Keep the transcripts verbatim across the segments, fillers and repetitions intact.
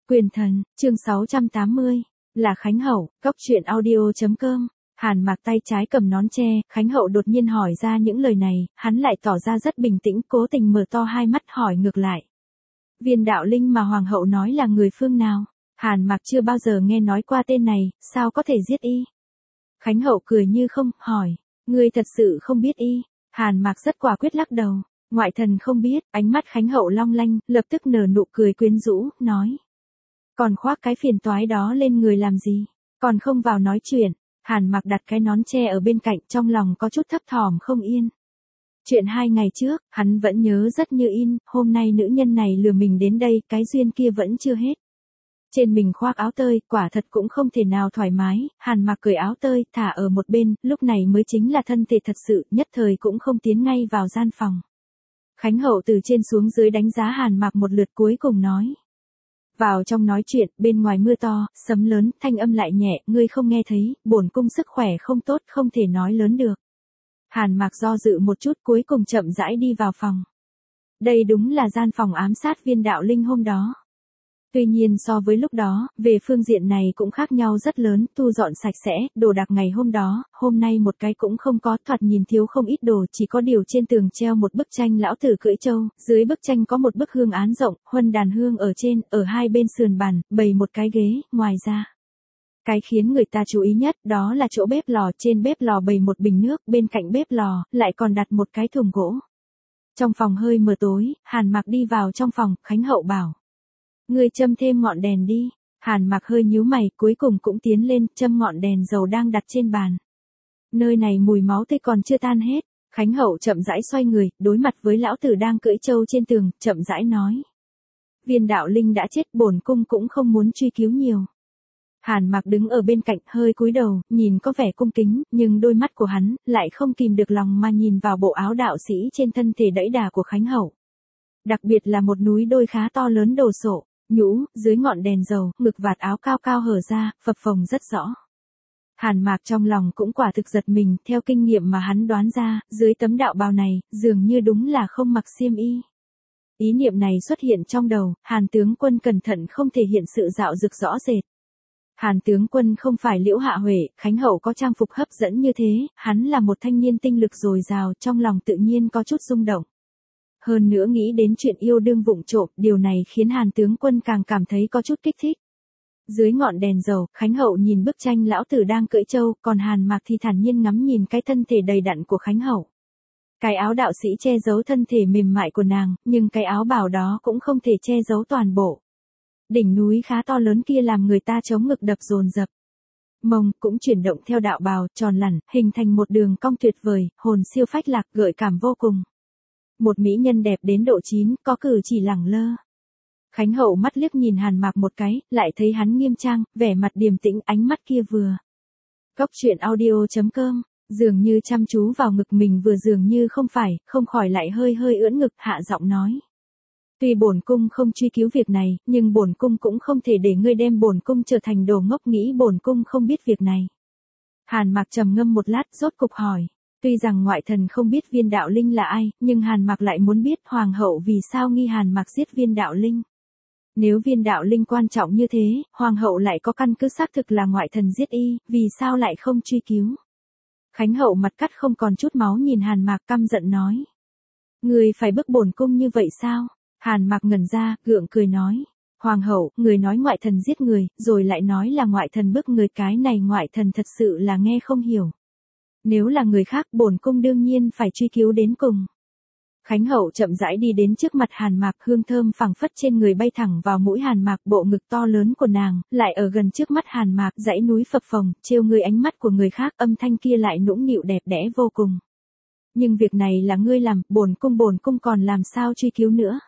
Quyền thần, chương sáu trăm tám mươi, là Khánh Hậu, Cóc truyện audio chấm com. Hàn Mạc tay trái cầm nón tre, Khánh Hậu đột nhiên hỏi ra những lời này, hắn lại tỏ ra rất bình tĩnh, cố tình mở to hai mắt hỏi ngược lại. Viên đạo linh mà Hoàng hậu nói là người phương nào? Hàn Mạc chưa bao giờ nghe nói qua tên này, sao có thể giết y? Khánh Hậu cười như không, hỏi, ngươi thật sự không biết y? Hàn Mạc rất quả quyết lắc đầu, ngoại thần không biết, ánh mắt Khánh Hậu long lanh, lập tức nở nụ cười quyến rũ, nói. Còn khoác cái phiền toái đó lên người làm gì? Còn không vào nói chuyện. Hàn Mạc đặt cái nón tre ở bên cạnh, trong lòng có chút thấp thỏm không yên. Chuyện hai ngày trước, hắn vẫn nhớ rất như in, hôm nay nữ nhân này lừa mình đến đây, cái duyên kia vẫn chưa hết. Trên mình khoác áo tơi, quả thật cũng không thể nào thoải mái, Hàn Mạc cởi áo tơi, thả ở một bên, lúc này mới chính là thân thể thật sự, nhất thời cũng không tiến ngay vào gian phòng. Khánh Hậu từ trên xuống dưới đánh giá Hàn Mạc một lượt cuối cùng nói. Vào trong nói chuyện, bên ngoài mưa to, sấm lớn, thanh âm lại nhẹ, ngươi không nghe thấy, bổn cung sức khỏe không tốt, không thể nói lớn được. Hàn Mạc do dự một chút, cuối cùng chậm rãi đi vào phòng. Đây đúng là gian phòng ám sát viên đạo linh hôm đó. Tuy nhiên so với lúc đó, về phương diện này cũng khác nhau rất lớn, thu dọn sạch sẽ, đồ đạc ngày hôm đó, hôm nay một cái cũng không có, thoạt nhìn thiếu không ít đồ, chỉ có điều trên tường treo một bức tranh lão tử cưỡi trâu, dưới bức tranh có một bức hương án rộng, huân đàn hương ở trên, ở hai bên sườn bàn, bày một cái ghế, ngoài ra. Cái khiến người ta chú ý nhất, đó là chỗ bếp lò, trên bếp lò bày một bình nước, bên cạnh bếp lò, lại còn đặt một cái thùng gỗ. Trong phòng hơi mờ tối, Hàn Mạc đi vào trong phòng, Khánh Hậu bảo. Ngươi châm thêm ngọn đèn đi. Hàn Mạc hơi nhíu mày, cuối cùng cũng tiến lên, châm ngọn đèn dầu đang đặt trên bàn. Nơi này mùi máu tươi còn chưa tan hết. Khánh Hậu chậm rãi xoay người, đối mặt với lão tử đang cưỡi trâu trên tường, chậm rãi nói. Viên đạo linh đã chết, bổn cung cũng không muốn truy cứu nhiều. Hàn Mạc đứng ở bên cạnh, hơi cúi đầu, nhìn có vẻ cung kính, nhưng đôi mắt của hắn, lại không kìm được lòng mà nhìn vào bộ áo đạo sĩ trên thân thể đẫy đà của Khánh Hậu. Đặc biệt là một núi đôi khá to lớn đồ sộ. Nhũ, dưới ngọn đèn dầu, ngực vạt áo cao cao hở ra, phập phồng rất rõ. Hàn Mạc trong lòng cũng quả thực giật mình, theo kinh nghiệm mà hắn đoán ra, dưới tấm đạo bào này, dường như đúng là không mặc xiêm y. Ý niệm này xuất hiện trong đầu, Hàn tướng quân cẩn thận không thể hiện sự dạo dực rõ rệt. Hàn tướng quân không phải Liễu Hạ Huệ, Khánh Hậu có trang phục hấp dẫn như thế, hắn là một thanh niên tinh lực dồi dào, trong lòng tự nhiên có chút rung động. Hơn nữa nghĩ đến chuyện yêu đương vụng trộm, điều này khiến Hàn tướng quân càng cảm thấy có chút kích thích. Dưới ngọn đèn dầu, Khánh Hậu nhìn bức tranh lão tử đang cưỡi trâu, còn Hàn Mạc thì thản nhiên ngắm nhìn cái thân thể đầy đặn của Khánh Hậu. Cái áo đạo sĩ che giấu thân thể mềm mại của nàng, nhưng cái áo bào đó cũng không thể che giấu toàn bộ. Đỉnh núi khá to lớn kia làm người ta chống ngực đập dồn dập. Mông cũng chuyển động theo đạo bào, tròn lẳn, hình thành một đường cong tuyệt vời, hồn siêu phách lạc, gợi cảm vô cùng. Một mỹ nhân đẹp đến độ chín, có cử chỉ lẳng lơ. Khánh Hậu mắt liếc nhìn Hàn Mạc một cái, lại thấy hắn nghiêm trang, vẻ mặt điềm tĩnh, ánh mắt kia vừa. Cóc truyện audio chấm com, dường như chăm chú vào ngực mình vừa dường như không phải, không khỏi lại hơi hơi ưỡn ngực, hạ giọng nói. Tuy bổn cung không truy cứu việc này, nhưng bổn cung cũng không thể để ngươi đem bổn cung trở thành đồ ngốc, nghĩ bổn cung không biết việc này. Hàn Mạc trầm ngâm một lát, rốt cục hỏi. Tuy rằng ngoại thần không biết viên đạo linh là ai, nhưng Hàn Mạc lại muốn biết Hoàng hậu vì sao nghi Hàn Mạc giết viên đạo linh. Nếu viên đạo linh quan trọng như thế, Hoàng hậu lại có căn cứ xác thực là ngoại thần giết y, vì sao lại không truy cứu. Khánh Hậu mặt cắt không còn chút máu nhìn Hàn Mạc căm giận nói. Người phải bức bổn cung như vậy sao? Hàn Mạc ngẩn ra, gượng cười nói. Hoàng hậu, người nói ngoại thần giết người, rồi lại nói là ngoại thần bức người, cái này ngoại thần thật sự là nghe không hiểu. Nếu là người khác, bổn cung đương nhiên phải truy cứu đến cùng. Khánh Hậu chậm rãi đi đến trước mặt Hàn Mạc, hương thơm phảng phất trên người bay thẳng vào mũi Hàn Mạc, bộ ngực to lớn của nàng, lại ở gần trước mắt Hàn Mạc, dãy núi phập phồng, trêu người ánh mắt của người khác, âm thanh kia lại nũng nịu đẹp đẽ vô cùng. Nhưng việc này là ngươi làm, bổn cung bổn cung còn làm sao truy cứu nữa.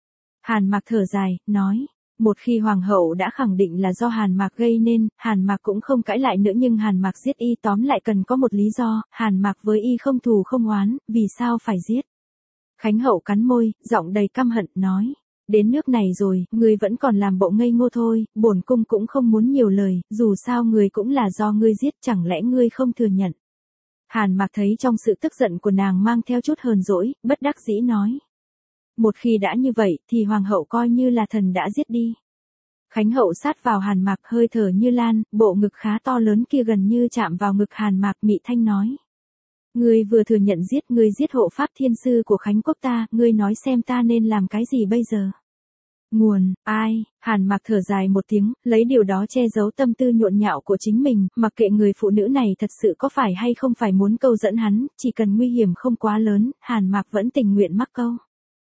Hàn Mạc thở dài, nói. Một khi Hoàng hậu đã khẳng định là do Hàn Mạc gây nên, Hàn Mạc cũng không cãi lại nữa, nhưng Hàn Mạc giết y tóm lại cần có một lý do, Hàn Mạc với y không thù không oán, vì sao phải giết. Khánh Hậu cắn môi, giọng đầy căm hận, nói. Đến nước này rồi, ngươi vẫn còn làm bộ ngây ngô thôi, bổn cung cũng không muốn nhiều lời, dù sao người cũng là do ngươi giết, chẳng lẽ ngươi không thừa nhận. Hàn Mạc thấy trong sự tức giận của nàng mang theo chút hờn dỗi, bất đắc dĩ nói. Một khi đã như vậy, thì Hoàng hậu coi như là thần đã giết đi. Khánh hậu sát vào Hàn Mạc hơi thở như lan, bộ ngực khá to lớn kia gần như chạm vào ngực Hàn Mạc mị thanh nói. Ngươi vừa thừa nhận giết ngươi giết hộ pháp thiên sư của Khánh quốc ta, ngươi nói xem ta nên làm cái gì bây giờ? Nguồn, ai, Hàn Mạc thở dài một tiếng, lấy điều đó che giấu tâm tư nhộn nhạo của chính mình, mặc kệ người phụ nữ này thật sự có phải hay không phải muốn câu dẫn hắn, chỉ cần nguy hiểm không quá lớn, Hàn Mạc vẫn tình nguyện mắc câu.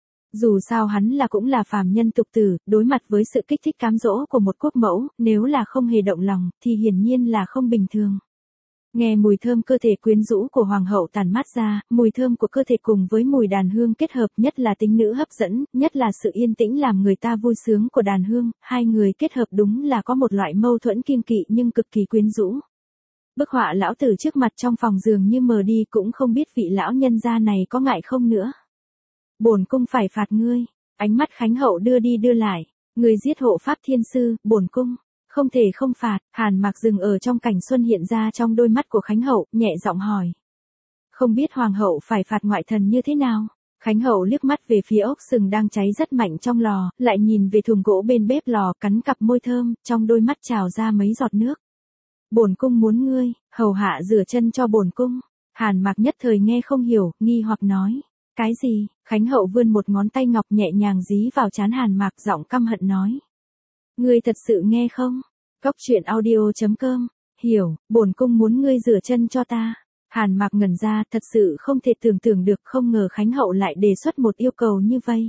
Dù sao hắn là cũng là phàm nhân tục tử, đối mặt với sự kích thích cám dỗ của một quốc mẫu, nếu là không hề động lòng, thì hiển nhiên là không bình thường. Nghe mùi thơm cơ thể quyến rũ của hoàng hậu tản mát ra, mùi thơm của cơ thể cùng với mùi đàn hương kết hợp, nhất là tính nữ hấp dẫn, nhất là sự yên tĩnh làm người ta vui sướng của đàn hương, hai người kết hợp đúng là có một loại mâu thuẫn kiêng kỵ nhưng cực kỳ quyến rũ. Bức họa lão tử trước mặt trong phòng giường như mờ đi, cũng không biết vị lão nhân gia này có ngại không nữa. Bổn cung phải phạt ngươi. Ánh mắt Khánh hậu đưa đi đưa lại. Ngươi giết hộ pháp thiên sư, bổn cung không thể không phạt. Hàn Mạc dừng ở trong cảnh xuân hiện ra trong đôi mắt của Khánh hậu, nhẹ giọng hỏi. Không biết hoàng hậu phải phạt ngoại thần như thế nào? Khánh hậu liếc mắt về phía ốc sừng đang cháy rất mạnh trong lò, lại nhìn về thùng gỗ bên bếp lò, cắn cặp môi thơm, trong đôi mắt trào ra mấy giọt nước. Bổn cung muốn ngươi hầu hạ rửa chân cho bổn cung. Hàn Mạc nhất thời nghe không hiểu, nghi hoặc nói. Cái gì? Khánh hậu vươn một ngón tay ngọc nhẹ nhàng dí vào trán Hàn Mạc, giọng căm hận nói. Ngươi thật sự nghe không? Cốc truyện audio chấm com. Hiểu, bổn cung muốn ngươi rửa chân cho ta. Hàn Mạc ngẩn ra, thật sự không thể tưởng tượng được, không ngờ Khánh hậu lại đề xuất một yêu cầu như vậy.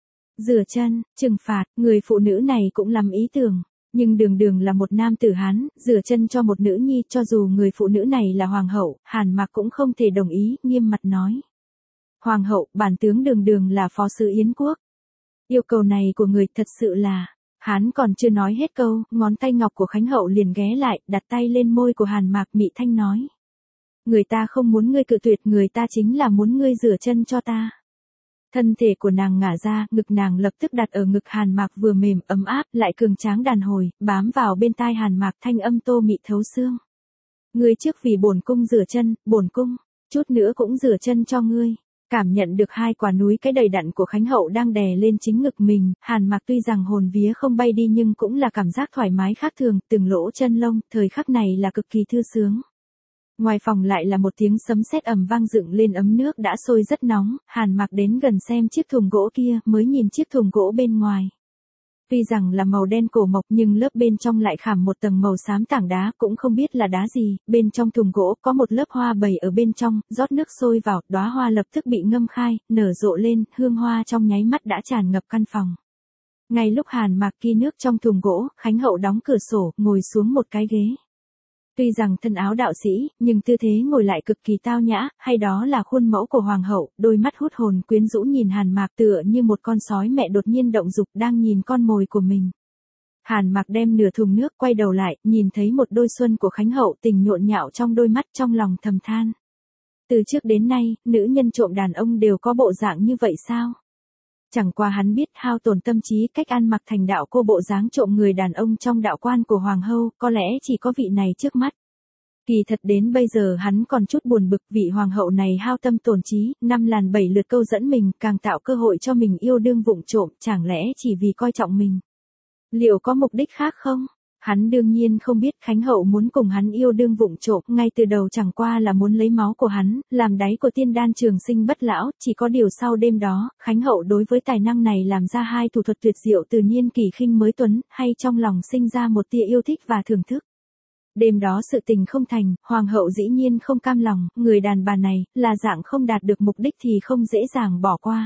Rửa chân, trừng phạt, người phụ nữ này cũng lắm ý tưởng. Nhưng đường đường là một nam tử Hán, rửa chân cho một nữ nhi, cho dù người phụ nữ này là hoàng hậu, Hàn Mạc cũng không thể đồng ý, nghiêm mặt nói. Hoàng hậu, bản tướng đường đường là phó sứ Yến quốc. Yêu cầu này của người thật sự là... Hán còn chưa nói hết câu, ngón tay ngọc của Khánh hậu liền ghé lại, đặt tay lên môi của Hàn Mạc mị thanh nói. Người ta không muốn ngươi cự tuyệt, người ta chính là muốn ngươi rửa chân cho ta. Thân thể của nàng ngả ra, ngực nàng lập tức đặt ở ngực Hàn Mạc, vừa mềm ấm áp, lại cường tráng đàn hồi, bám vào bên tai Hàn Mạc, thanh âm tô mị thấu xương. Ngươi trước vì bổn cung rửa chân, bổn cung, chút nữa cũng rửa chân cho ngươi. Cảm nhận được hai quả núi cái đầy đặn của Khánh hậu đang đè lên chính ngực mình, Hàn Mạc tuy rằng hồn vía không bay đi nhưng cũng là cảm giác thoải mái khác thường, từng lỗ chân lông, thời khắc này là cực kỳ thư sướng. Ngoài phòng lại là một tiếng sấm sét ầm vang dựng lên, ấm nước đã sôi rất nóng, Hàn Mạc đến gần xem chiếc thùng gỗ kia, mới nhìn chiếc thùng gỗ bên ngoài. Tuy rằng là màu đen cổ mộc nhưng lớp bên trong lại khảm một tầng màu xám tảng đá, cũng không biết là đá gì, bên trong thùng gỗ có một lớp hoa bầy ở bên trong, rót nước sôi vào, đóa hoa lập tức bị ngâm khai, nở rộ lên, hương hoa trong nháy mắt đã tràn ngập căn phòng. Ngay lúc Hàn Mạc ki nước trong thùng gỗ, Khánh hậu đóng cửa sổ, ngồi xuống một cái ghế. Tuy rằng thân áo đạo sĩ, nhưng tư thế ngồi lại cực kỳ tao nhã, hay đó là khuôn mẫu của hoàng hậu, đôi mắt hút hồn quyến rũ nhìn Hàn Mạc tựa như một con sói mẹ đột nhiên động dục đang nhìn con mồi của mình. Hàn Mạc đem nửa thùng nước, quay đầu lại, nhìn thấy một đôi xuân của Khánh hậu, tình nhộn nhạo trong đôi mắt, trong lòng thầm than. Từ trước đến nay, nữ nhân trộm đàn ông đều có bộ dạng như vậy sao? Chẳng qua hắn biết hao tổn tâm trí, cách ăn mặc thành đạo cô, bộ dáng trộm người đàn ông trong đạo quan của hoàng hậu, có lẽ chỉ có vị này trước mắt. Kỳ thật đến bây giờ hắn còn chút buồn bực, vị hoàng hậu này hao tâm tổn trí, năm làn bảy lượt câu dẫn mình, càng tạo cơ hội cho mình yêu đương vụng trộm, chẳng lẽ chỉ vì coi trọng mình? Liệu có mục đích khác không? Hắn đương nhiên không biết Khánh hậu muốn cùng hắn yêu đương vụng trộm, ngay từ đầu chẳng qua là muốn lấy máu của hắn, làm đáy của tiên đan trường sinh bất lão, chỉ có điều sau đêm đó, Khánh hậu đối với tài năng này làm ra hai thủ thuật tuyệt diệu từ niên kỷ khinh mới tuấn, hay trong lòng sinh ra một tia yêu thích và thưởng thức. Đêm đó sự tình không thành, hoàng hậu dĩ nhiên không cam lòng, người đàn bà này, là dạng không đạt được mục đích thì không dễ dàng bỏ qua.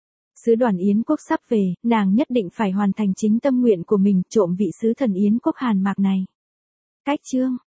Sứ đoàn Yến quốc sắp về, nàng nhất định phải hoàn thành chính tâm nguyện của mình, trộm vị sứ thần Yến quốc Hàn Mạc này. Cách chương